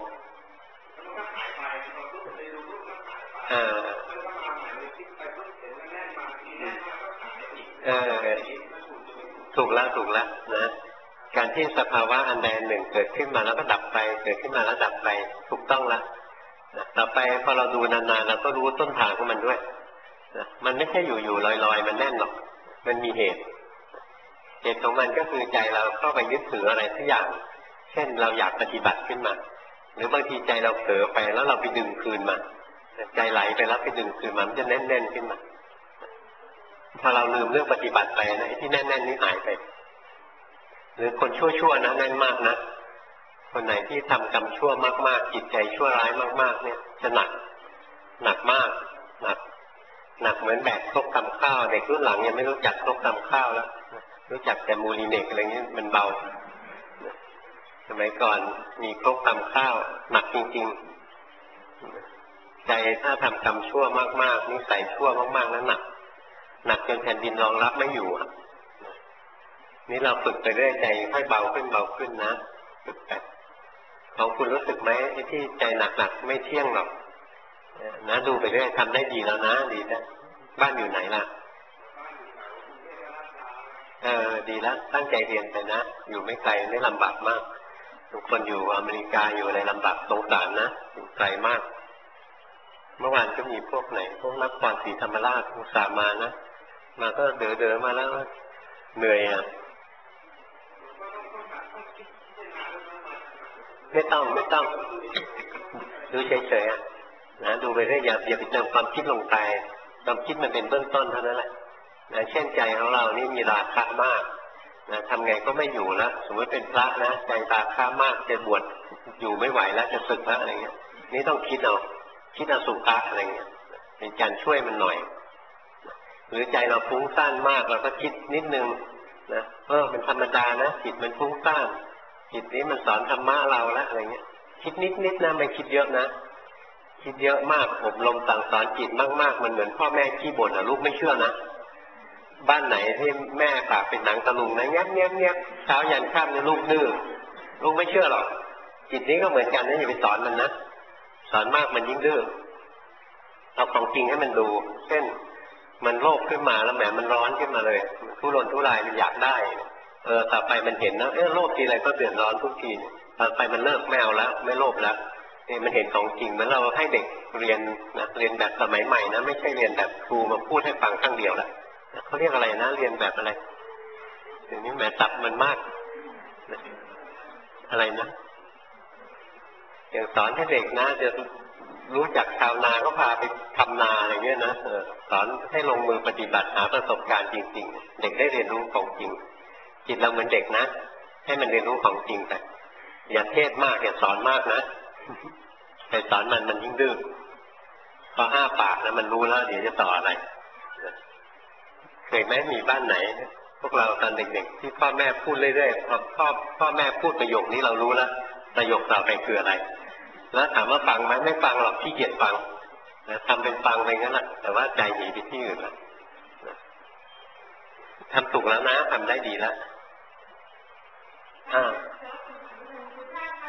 ถูกแล้วนะการที่สภาวะอันใดหนึ่งเกิดขึ้นมาแล้วก็ดับไปเกิดขึ้นมาแล้วดับไปถูกต้องแล้วนะต่อไปพอเราดูนานๆเราก็รู้ต้นทางของมันด้วยนะมันไม่ใช่อยู่ๆลอยๆมันแน่นหรอกมันมีเหตุของมันก็คือใจเราเข้าไปยึดถืออะไรสักอย่างเช่นเราอยากปฏิบัติขึ้นมาหรือบางทีใจเราเผลอไปแล้วเราไปดึงคืนมาใจไหลไปแล้วไปดึงคืนมันจะแน่นๆขึ้นมาถ้าเราลืมเรื่องปฏิบัติไปนะที่แน่นๆนี่หายไปหรือคนชั่วๆนะแน่นมากนะคนไหนที่ทำกรรมชั่วมากๆจิตใจชั่วร้ายมากๆเนี่ยจะหนักมากหนักเหมือนแบกครกตำข้าวเด็กรุ่นหลังยังไม่รู้จักครกตำข้าวแล้วรู้จักแต่มูลีเนกอะไรเงี้ยมันเบาสมัยก่อนมีครกตำข้าวหนักจริงๆใจถ้าทำกรรมชั่วมากๆนิสัยชั่วมากๆนั้นหนักจนแผ่นดินรองรับไม่อยู่นี่เราฝึกไปเรื่อยใจค่อยเบาขึ้นนะฝึกไปของคุณรู้สึกไหมที่ใจหนักไม่เที่ยงหรอกนะดูไปเรื่อยทำได้ดีแล้วนะดีนะบ้านอยู่ไหนล่ะดีแล้วตั้งใจเรียนไปนะอยู่ไม่ไกลไม่ลำบากมากทุกคนอยู่อเมริกาอยู่อะไรลำบากสงสารนะอยู่ไกลมากเมื่อวานก็มีพวกไหนพวกนครศรีธรรมราชอุตส่าห์มานะมาก็เด๋อมาแล้วเหนื่อยไม่ต้องดูเฉยๆนะดูไปเรื่อยอย่าไปเติมความคิดลงไปความคิดมันเป็นเบื้องต้นเท่านั้นแหละนะเช่นใจของเรานี่มีราคะมากนะทำไงก็ไม่อยู่แล้วสมมติเป็นพระนะใจราคะมากจะบวชอยู่ไม่ไหวแล้วจะสึกแล้วอะไรเงี้ยนี่ต้องคิดเอาสุภะอะไรเงี้ยเป็นการช่วยมันหน่อยหรือใจเราฟุ้งซ่านมากเราก็คิดนิดนึงนะมันธรรมดานะจิตมันฟุ้งซ่านจิตนี้มันสอนธรรมะเราแล้วอะไรเงี้ยคิดนิดนะไม่คิดเยอะนะคิดเยอะมากอบรมสั่งสอนจิตมากๆมันเหมือนพ่อแม่ขี้บ่นลูกไม่เชื่อนะบ้านไหนที่แม่ปากเป็นหนังตะลุงนะเงียบเช้ายันค่ำเนี่ยลูกดื้อลูกไม่เชื่อหรอกจิตนี้ก็เหมือนกันนะอย่าไปสอนมันนะสอนมากมันยิ่งดื้อเอาของจริงให้มันดูเช่นมันโลภขึ้นมาแล้วแหมมันร้อนขึ้นมาเลยทุรนทุรายมันอยากได้ต่อไปมันเห็นนะโลภทีไรก็เดือดร้อนทุกทีต่อไปมันเลิกไม่เอาแล้วไม่โลภแล้วนี่มันเห็นของจริงเหมือนเราให้เด็กเรียนนะเรียนแบบสมัยใหม่นะไม่ใช่เรียนแบบครูมาพูดให้ฟังข้างเดียวแล้วเขาเรียกอะไรนะเรียนแบบอะไรเดี๋ยวนี้แหมตับมันมากอะไรนะอย่างสอนให้เด็กนะจะรู้จักชาวนาก็พาไปทำนาอะไรเงี้ยนะสอนให้ลงมือปฏิบัติหาประสบการณ์จริงๆเด็กได้เรียนรู้ของจริงจิตเราเหมือนเด็กนะให้มันเรียนรู้ของจริงไปอย่าเทศมากอย่าสอนมากนะแต่สอนมันยิ่งดื้อพอ5 ปากนะมันรู้แล้วเดี๋ยวจะต่ออะไรเคยไหมมีบ้านไหนพวกเราตอนเด็กๆที่พ่อแม่พูดเรื่อยๆพอพ่อแม่พูดประโยคนี้เรารู้แล้วประโยคต่อไปคืออะไรแล้วถามว่าฟังไหมไม่ฟังหรอกขี้เกียจฟังนะทำเป็นฟังไปงั้นแหละแต่ว่าใจหนีไปที่อื่นแล้วทำถูกแล้วนะทำได้ดีแล้ว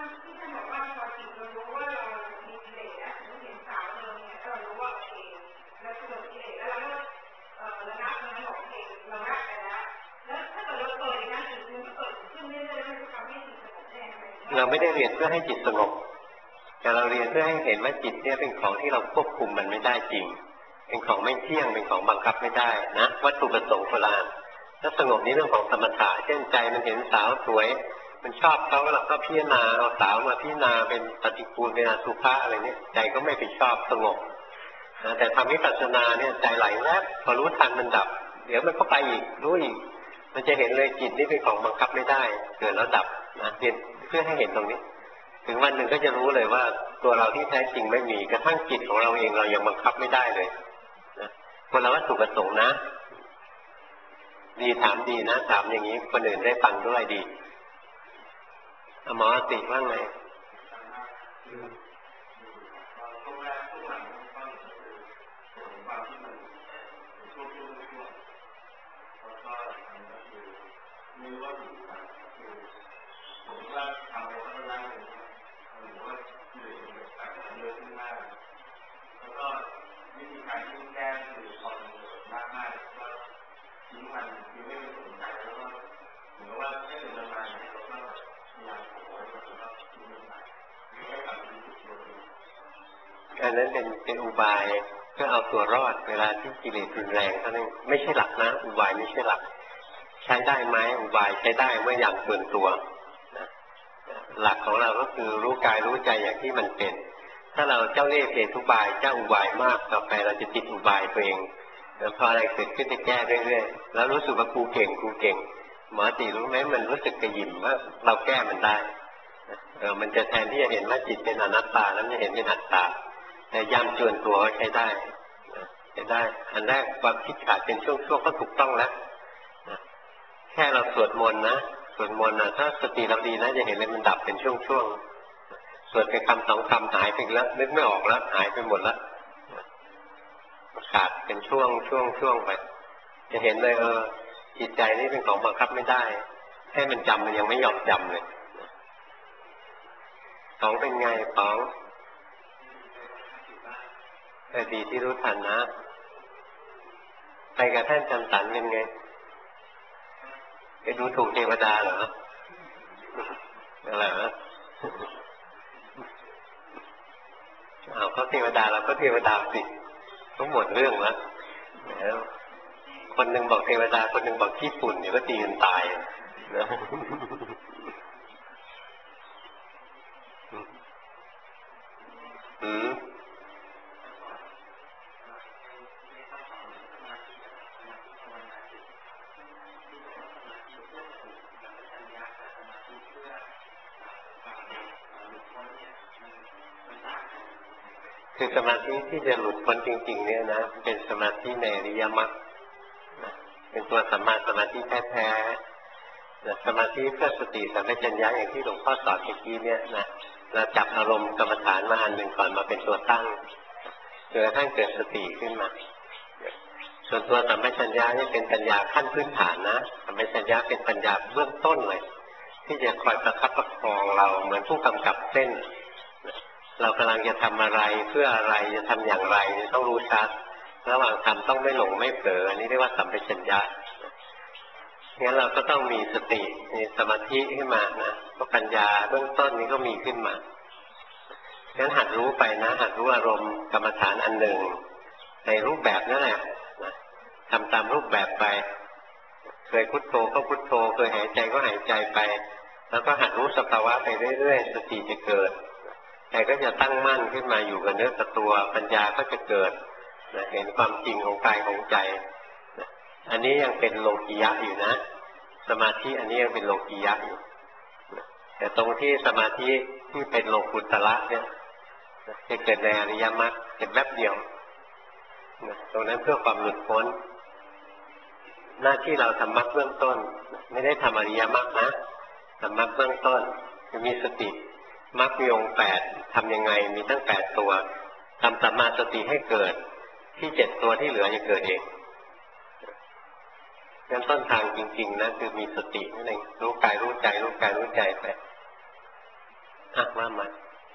เราไม่ได้เรียนเพื่อให้จิตสงบแต่เราเรียนเพื่อให้เห็นว่าจิตเนี่ยเป็นของที่เราควบคุมมันไม่ได้จริงเป็นของไม่เที่ยงเป็นของบังคับไม่ได้นะวัตถุประสงค์โบราณถ้าสงบนี้เรื่องของสมถะเช่นใจมันเห็นสาวสวยมันชอบเขาเราก็พิจารณาเอาสาวมาพิจารณาเป็นปฏิกูลเป็นอสุภะอะไรเนี่ยใจก็ไม่ไปชอบสงบนะแต่ทำวิปัสสนาเนี่ยใจไหลแวบพอรู้ทันมันดับเดี๋ยวมันก็ไปอีกรู้อีกมันจะเห็นเลยจิตนี่เป็นของบังคับไม่ได้เกิดแล้วดับนะเรียนเพื่อให้เห็นตรงนี้ถึงวันหนึ่งก็จะรู้เลยว่าตัวเราที่แท้จริงไม่มีกระทั่งจิตของเราเองเรายังบังคับไม่ได้เลยนะคนละวัตถุประสงค์นะดีถามดีนะถามอย่างนี้คนอื่นได้ฟังด้วยดีหมอติว่าไงอันนั้นเป็นอุบายเพื่อเอาตัวรอดเวลาที่กิเลสรุนแรงเท่านั้นไม่ใช่หลักนะอุบายไม่ใช่หลักใช้ได้ไหมอุบายใช้ได้เมื่ออย่างเกินตัวนะหลักของเราก็คือรู้กายรู้ใจอย่างที่มันเป็นถ้าเราเจ้าเล่ห์เพทุบายเจ้าอุบายมากต่อไปเราจะติดอุบายตัวเองแล้วพออะไรเกิดขึ้นจะแก้เรื่อยๆแล้วรู้สึกว่ากูเก่งหมอตีรู้ไหมมันรู้สึกกระหยิ่มว่าเราแก้มันได้มันจะแทนที่จะเห็นว่าจิตเป็นอนัตตาแล้วจะเห็นเป็นอัตตาแต่ย้ำจวนตัวใช้ได้อันแรกความคิดขาดเป็นช่วงๆก็ถูกต้องแล้วแค่เราสวดมนต์นะสวดมนต์นะถ้าสติเราดีนะจะเห็นเลยมันดับเป็นช่วงๆสวดไปคำสองคำหายไปแล้วนึกไม่ออกแล้วหายไปหมดแล้วขาดเป็นช่วงไปจะเห็นเลยจิตใจนี่เป็นของบังคับไม่ได้ให้มันจำมันยังไม่ยอมจำเลยสองเป็นไงสองดีที่รู้ทันนะไปกับท่านจำสันเป็นไงไปดูถูกเทวดาเหรออะไรนะเขาเทวดาเราก็เทวดาสิต้องหมดเรื่องแล้วคนหนึ่งบอกเทวดาคนหนึ่งบอกขี้ฝุ่นเดี๋ยวก็ตีกันตายนะคือสมาธิที่จะหลุดพ้นจริงๆเนี่ยนะเป็นสมาธิในอริยมรรคเป็นตัวสัมมาสมาธิแท้ๆสมาธิเพื่อสติสัมปชัญญะอย่างที่หลวงพ่อสอนเมื่อกี้เนี่ยนะเราจับอารมณ์กรรมฐานมาอันหนึ่งก่อนมาเป็นตัวตั้งจนกระทั่งเกิดสติขึ้นมาส่วนตัวสัมปชัญญะนี่เป็นปัญญาขั้นพื้นฐานนะสัมปชัญญะเป็นปัญญาเบื้องต้นเลยที่จะคอยประคับประคองเราเหมือนผู้กำกับเส้นเรากำลังจะทำอะไรเพื่ออะไรจะทำอย่างไรต้องรู้ชัดระหว่างทำต้องไม่หลงไม่เผลออันนี้เรียกว่าสัมปชัญญะงั้นเราก็ต้องมีสติมีสมาธิขึ้นมานะปัญญาเบื้องต้นนี้ก็มีขึ้นมางั้นหัดรู้ไปนะหัดรู้อารมณ์กรรมฐานอันหนึ่งในรูปแบบนั่นแหละทำตามรูปแบบไปเคยพุทโธก็พุทโธเคยหายใจก็หายใจไปแล้วก็หัดรู้สภาวะไปเรื่อยๆสติจะเกิดใจก็จะตั้งมั่นขึ้นมาอยู่กับเนื้อกับตัวปัญญาก็จะเกิดเห็นความจริงของกายของใจอันนี้ยังเป็นโลกิยะอยู่นะสมาธิอันนี้ยังเป็นโลกิยะอยู่แต่ตรงที่สมาธิที่เป็นโลกุตระเนี่ยจะเกิดในอริยมรรคเกิดแวบเดียวตรงนั้นเพื่อความหลุดพ้นหน้าที่เราทำมรรคเบื้องต้นไม่ได้ทำอริยมรรคนะทำมรรคเบื้องต้นจะมีสติมรรคมีองค์8ทำยังไงมีตั้ง8ตัวทำสัมมาสติให้เกิดที่7ตัวที่เหลือจะเกิดเองงั้นต้นทางจริงๆนะคือมีสตินั่นเองรู้กายรู้ใจรู้กายรู้ใจไปว่ามา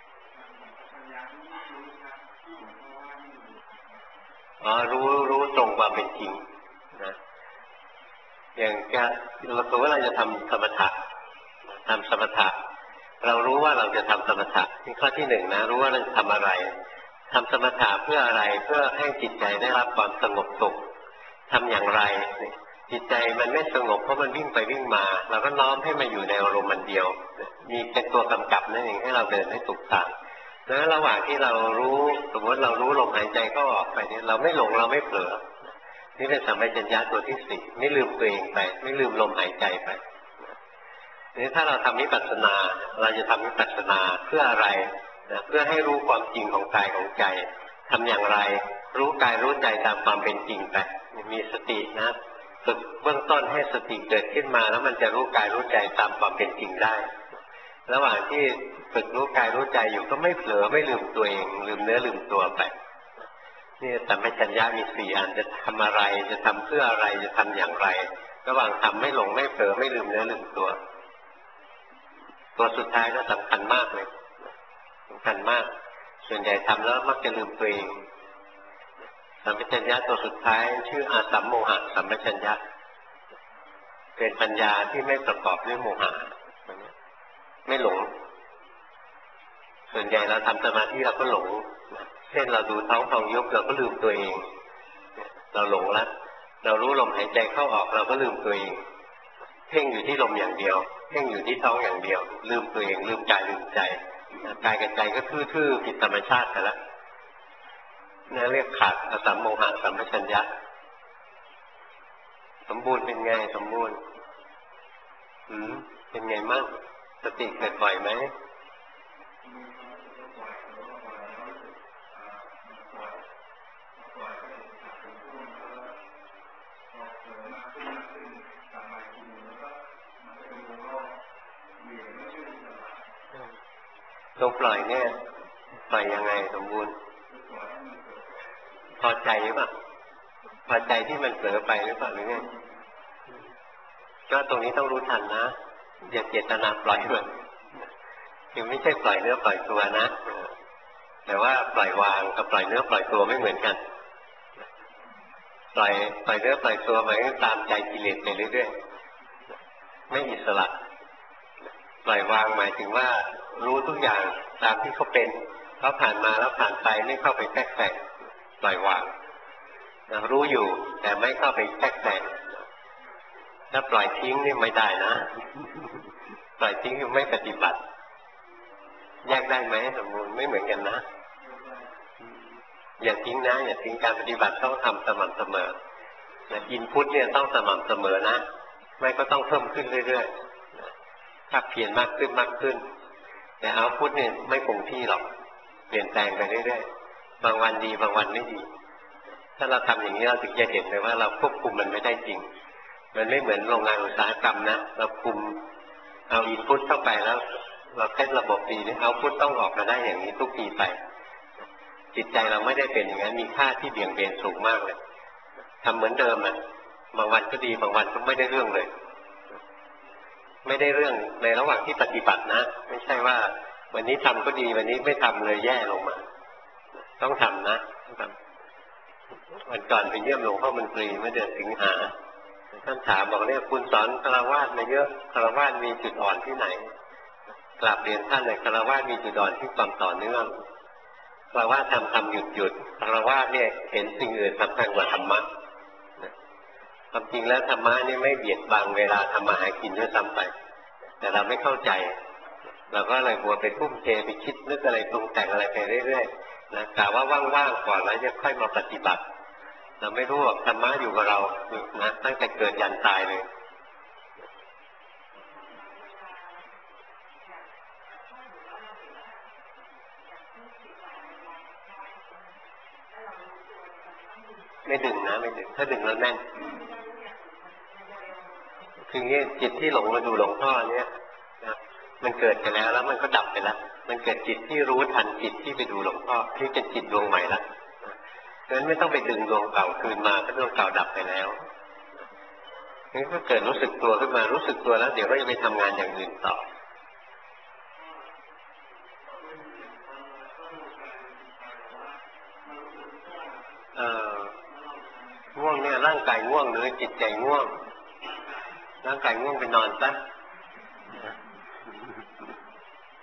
รู้ตรงความเป็นจริงนะอย่างเราสมมติว่าเราจะทำสมถะเรารู้ว่าเราจะทำสมถะนี่ข้อที่หนึ่งนะรู้ว่าเราจะทำอะไรทำสมถะเพื่ออะไรเพื่อให้จิตใจได้รับความสงบสุขทำอย่างไรจิตใจมันไม่สงบเพราะมันวิ่งไปวิ่งมาเราก็น้อมให้มันอยู่ในอารมณ์มันเดียวมีเป็นตัวกำกับนั่นเองให้เราเดินให้ถูกทางแล้วระหว่างที่เรารู้สมมติเรารู้ลมหายใจเข้าออกไปเนี่ยเราไม่หลงเราไม่เผลอนี่เป็นสัมปชัญญะตัวที่สี่ไม่ลืมตัวเองไปไม่ลืมลมหายใจไปนี่ถ้าเราทำวิปัสสนาเราจะทำวิปัสสนาเพื่ออะไรนะเพื่อให้รู้ความจริงของกายของใจทำอย่างไรรู้กายรู้ใจตามความเป็นจริงไปมีสตินะฝึกเบื้องต้นให้สติเกิดขึ้นมาแล้วมันจะรู้กายรู้ใจตามความเป็นจริงได้ระหว่างที่ฝึกรู้กายรู้ใจอยู่ก็ไม่เผลอไม่ลืมตัวเองลืมเนื้อลืมตัวไปนี่สัมปชัญญะมีสี่อันจะทำอะไรจะทำเพื่ออะไรจะทำอย่างไรระหว่างทำไม่หลงไม่เผลอไม่ลืมเนื้อลืมตัวตัวสุดท้ายก็สำคัญมากเลยสำคัญมากส่วนใหญ่ทำแล้วมักจะลืมตัวเองสัมปชัญญะตัวสุดท้ายชื่ออาสัมโมหะสัมปชัญญะเป็นปัญญาที่ไม่ประกอบด้วยโมหะไม่หลงส่วนใหญ่เราทำสมาธิเราก็หลงเช่นเราดูท้องพองยุบเราก็ลืมตัวเองเราหลงแล้วเรารู้ลมหายใจเข้าออกเราก็ลืมตัวเองเพ่งอยู่ที่ลมอย่างเดียวเพ่งอยู่ที่ท้องอย่างเดียวลืมตัวเองลืมกายลืมใจกายกับใจก็ทื่อๆผิดธรรมชาติไปแล้วนี่เรียกขาดอสัมโมหะสัมปชัญญะสมบูรณ์เป็นไงสมบูรณ์เป็นไงมั่งสติเกิดบ่อยไหมตัวปล่อยเนี่ยปล่อยยังไงสมบูรณ์พอใจหรือเปล่าพอใจที่มันเผลอไปหรือเปล่าหรือไงก็ตรงนี้ต้องรู้ทันนะอย่าเจตนาปล่อยมันคือไม่ใช่ปล่อยเนื้อปล่อยตัวนะแต่ว่าปล่อยวางกับปล่อยเนื้อปล่อยตัวไม่เหมือนกันปล่อยเนื้อปล่อยตัวหมายถึงตามใจกิเลสไปเรื่อยๆไม่อิสระปล่อยวางหมายถึงว่ารู้ทุกอย่างตามที่เขาเป็นเขาผ่านมาแล้วผ่านไปไม่เข้าไปแทรกแซงปล่อยวางรู้อยู่แต่ไม่เข้าไปแทรกแซงถ้าปล่อยทิ้งนี่ไม่ได้นะปล่อยทิ้งคือไม่ปฏิบัติแยกได้ไหมสมมุติไม่เหมือนกันนะอย่าทิ้งนะอย่าทิ้งการปฏิบัติต้องทำสม่ำเสมออินพุตเนี่ยต้องสม่ำเสมอนะไม่ก็ต้องเพิ่มขึ้นเรื่อยๆถ้าเพียรมากขึ้นมากขึ้นแต่เอาพุตเนี่ยไม่คงที่หรอกเปลี่ยนแปลงไปเรื่อยๆบางวันดีบางวันไม่ดีถ้าเราทำอย่างนี้เราถึงจะเห็นเลยว่าเราควบคุมมันไม่ได้จริงมันไม่เหมือนโรงงานอุตสาหกรรมนะเราคุมเอาอินพุตเข้าไปแล้วเราเซตระบบดีนี่เอาพุตต้องออกมาได้อย่างนี้ทุกทีไปจิตใจเราไม่ได้เป็นอย่างนั้นมีค่าที่เบี่ยงเบนสูงมากเลยทำเหมือนเดิมอ่ะบางวันก็ดีบางวันก็ไม่ได้เรื่องเลยไม่ได้เรื่องในระหว่างที่ปฏิบัตินะไม่ใช่ว่าวันนี้ทำก็ดีวันนี้ไม่ทำเลยแย่ลงมาต้องทำนะต้องทำวันก่อนไปเยี่ยมหลวงพ่อมนตรีเมื่อเดือนสิงหาท่านถามบอกเนี่ยคุณสอนฆราวาสมาเยอะฆราวาสมีจุดอ่อนที่ไหนกราบเรียนท่านเลยฆราวาสมีจุดอ่อนที่ความต่อเนื่องฆราวาสทำหยุดฆราวาสเนี่ยเห็นสิ่งอื่นสำคัญกว่าธรรมะความจริงแล้วธรรมะนี่ไม่เบียดบังเวลาทำมาหากินด้วยซ้ำไปแต่เราไม่เข้าใจเราก็เลยมัวไปทุ่มเทไปคิดนึกอะไรปรุงแต่งอะไรไปเรื่อยๆนะกะว่าว่างๆก่อนแล้วจะค่อยมาปฏิบัติเราไม่รู้ว่าธรรมะอยู่กับเรานะตั้งแต่เกิดยันตายเลยไม่ดึงนะไม่ดึงถ้าดึงแล้วแน่นคืองี้จิตที่หลงมาดูหลวงพ่อเนี่ยนะมันเกิดไปแล้วมันก็ดับไปแล้วมันเกิดจิตที่รู้ทันจิตที่ไปดูหลวงพ่อที่เป็นจิตดวงใหม่แล้วดังนั้นไม่ต้องไปดึงดวงเก่าคืนมาเพราะดวงเก่าดับไปแล้วงั้นก็เกิดรู้สึกตัวขึ้นมารู้สึกตัวแล้วเดี๋ยวก็จะไปทำงานอย่างอื่นต่อง่วงเนี่ยร่างกายง่วงหรือจิตใจง่วงร่างกายง่วงไปนอนซะ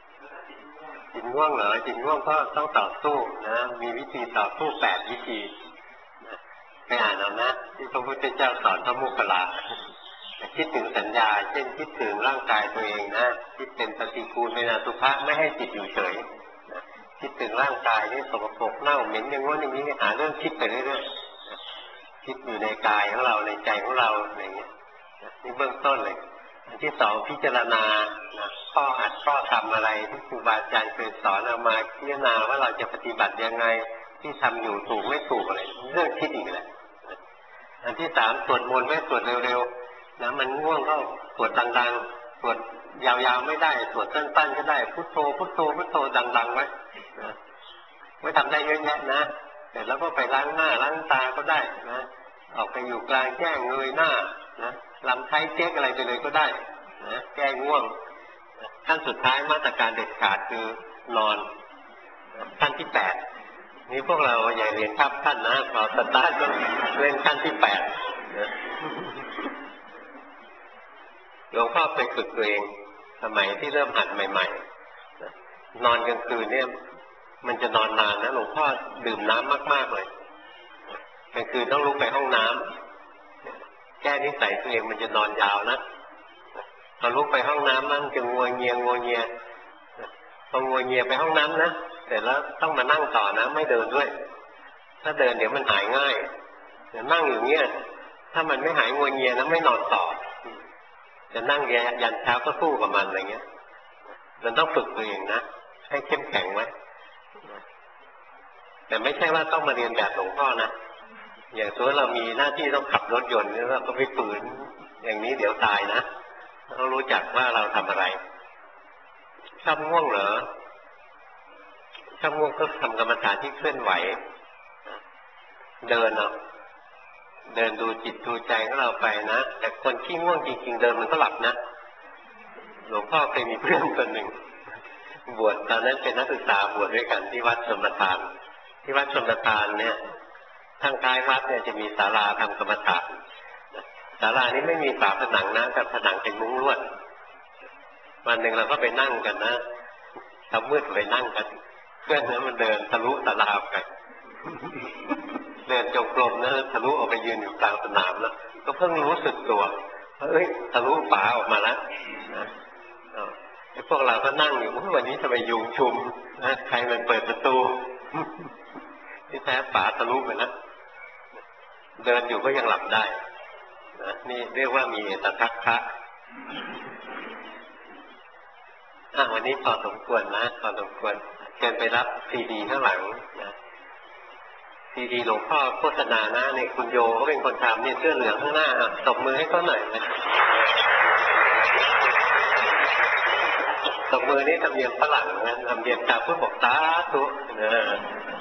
ง่วงเหรอจิตง่วงก็ต้องต่อสู้นะมีวิธีต่อสู้8วิธีไปอ่านเอานะที่พระพุทธเจ้าสอนพระโมคคัลลาคิดถึงสัญญาเช่นคิดถึงร่างกายตัวเองนะคิดเป็นปฏิกูลเป็นอสุภะไม่ให้จิตอยู่เฉยคิดถึงร่างกายนี่สกปรกเน่าเหม็นอย่างงี้อย่างนี้หาเรื่องคิดไปเรื่อยๆคิดอยู่ในกายของเราในใจของเราอะไรเงี้ยนี่เบื้องต้นเลยอันที่สองพิจารณาข้ออัดข้อทำอะไรที่ครูบาอาจารย์เคยสอนเอามาพิจารณาว่าเราจะปฏิบัติยังไงที่ทำอยู่ถูกไม่ถูกอะไรเรื่องคิดอีกแหละอันที่สามสวดมนต์ไม่สวดเร็วๆนะมันง่วงก็สวดดังๆสวดยาวๆไม่ได้สวดสั้นๆก็ได้พุทโธพุทโธพุทโธดังๆไว้ไม่ทำได้เยอะแยะนะเสร็จแล้วก็ไปล้างหน้าล้างตาก็ได้นะออกไปอยู่กลางแจ้งเงยหน้านะลำไส้เจ๊กอะไรไปเลยก็ได้นะแก้ง่วงขั้นสุดท้ายมาตรการเด็ดขาดคือนอนขั้นที่8นี่พวกเราอย่าเรียนข้ามขั้นนะพอสตาร์ทก็เล่นขั้นที่8นะหลวงพ่อไปฝึกตัวเองสมัยที่เริ่มหัดใหม่ๆนอนกลางคืนเนี่ยมันจะนอนนานนะหลวงพ่อดื่มน้ำมากๆเลยกลางคืนต้องลุกไปห้องน้ำแก้นิสัยตัวเองมันจะนอนยาวนะพอลุกไปห้องน้ำนั่งจะงัวเงียพองัวเงียไปห้องน้ำนะเสร็จแล้วต้องมานั่งต่อนะไม่เดินด้วยถ้าเดินเดี๋ยวมันหายง่ายแต่นั่งอยู่เงี้ยถ้ามันไม่หายงัวเงียนะไม่นอนต่อจะนั่งยันเช้าก็สู้กับมันอะไรเงี้ยมันต้องฝึกตัวเองนะให้เข้มแข็งไว้แต่ไม่ใช่ว่าต้องมาเรียนแบบหลวงพ่อนะอย่างตัวเรามีหน้าที่ต้องขับรถยนต์เนี่ยเราก็ไปฝืนอย่างนี้เดี๋ยวตายนะต้องรู้จักว่าเราทำอะไรชอบง่วงเหรอชอบง่วงก็ทำกรรมฐานที่เคลื่อนไหวเดินเอาเดินดูจิตดูใจของเราไปนะแต่คนที่ง่วงจริงๆเดินมันก็หลับนะหลวงพ่อเคยมีเพื่อนคนหนึ่งบวชตอนนั้นเป็นนักศึกษาบวชด้วยกันที่วัดชมประทานที่วัดชมประทานเนี่ยทางกายวัดเนี่ยจะมีศาลาทำกรรมฐานศาลานี้ไม่มีฝาผนังนะแต่ผนังเป็นมุ้งลวดวันหนึ่งเราก็ไปนั่งกันนะทำมืดไปนั่งกันเพื่อนนั้นมันเดินทะลุศาลาไปเดินจงกรมนะทะลุออกไปยืนอยู่กลางสนามแล้วก็เพิ่งรู้สึกตัวเอ้ยทะลุฝาออกมาแล้วไอ้พวกเราก็นั่งอยู่วันนี้ทำไมยุงชุมนะใครมันเปิดประตูที่แท้ฝาทะลุไปแล้วเดินอยู่ก็ยังหลับได้นะนี่เรียกว่ามีเอตทัคคะวันนี้พอสมควรนะพอสมควรเชิญไปรับซีดีข้างหลังนะซีดีหลวงพ่อโฆษณานะเนี่ยคุณโยเขาเป็นคนทำเนี่ยเสื้อเหลืองข้างหน้าตบมือให้เขาหน่อยนะตบมือนี่ทำเนียมฝรั่งนะทำเนียมชาวพุทธบอกสาธุ